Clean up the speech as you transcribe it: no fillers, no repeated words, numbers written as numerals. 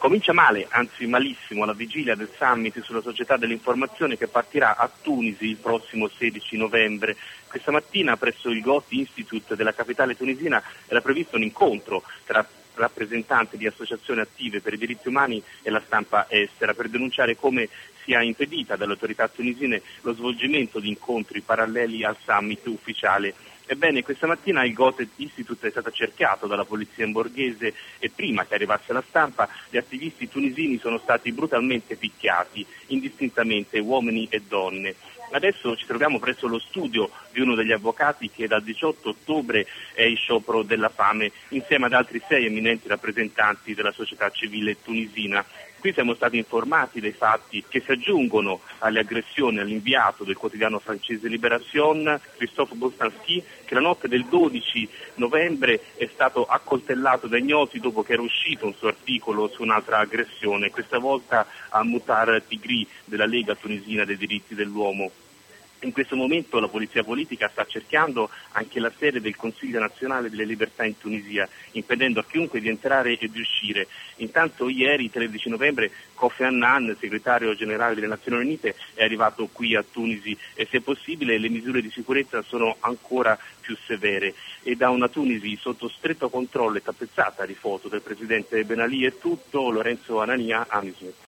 Comincia male, anzi malissimo, alla vigilia del summit sulla società dell'informazione che partirà a Tunisi il prossimo 16 novembre. Questa mattina presso il Goethe Institute della capitale tunisina era previsto un incontro tra rappresentanti di associazioni attive per i diritti umani e la stampa estera per denunciare come sia impedita dalle autorità tunisine lo svolgimento di incontri paralleli al summit ufficiale. Ebbene, questa mattina il Goethe Institute è stato cerchiato dalla polizia borghese e prima che arrivasse la stampa gli attivisti tunisini sono stati brutalmente picchiati, indistintamente uomini e donne. Adesso ci troviamo presso lo studio di uno degli avvocati che dal 18 ottobre è in sciopero della fame insieme ad altri 6 eminenti rappresentanti della società civile tunisina. Qui siamo stati informati dei fatti che si aggiungono alle aggressioni all'inviato del quotidiano francese Libération, Christophe Bostanski, che la notte del 12 novembre è stato accoltellato da ignoti dopo che era uscito un suo articolo su un'altra aggressione, questa volta a Moutar Tigri della Lega Tunisina dei diritti dell'uomo. In questo momento la polizia politica sta cercando anche la sede del Consiglio nazionale delle libertà in Tunisia, impedendo a chiunque di entrare e di uscire. Intanto ieri, 13 novembre, Kofi Annan, segretario generale delle Nazioni Unite, è arrivato qui a Tunisi e se possibile le misure di sicurezza sono ancora più severe. E da una Tunisi sotto stretto controllo e tappezzata di foto del presidente Ben Ali è tutto. Lorenzo Anania, Amismet.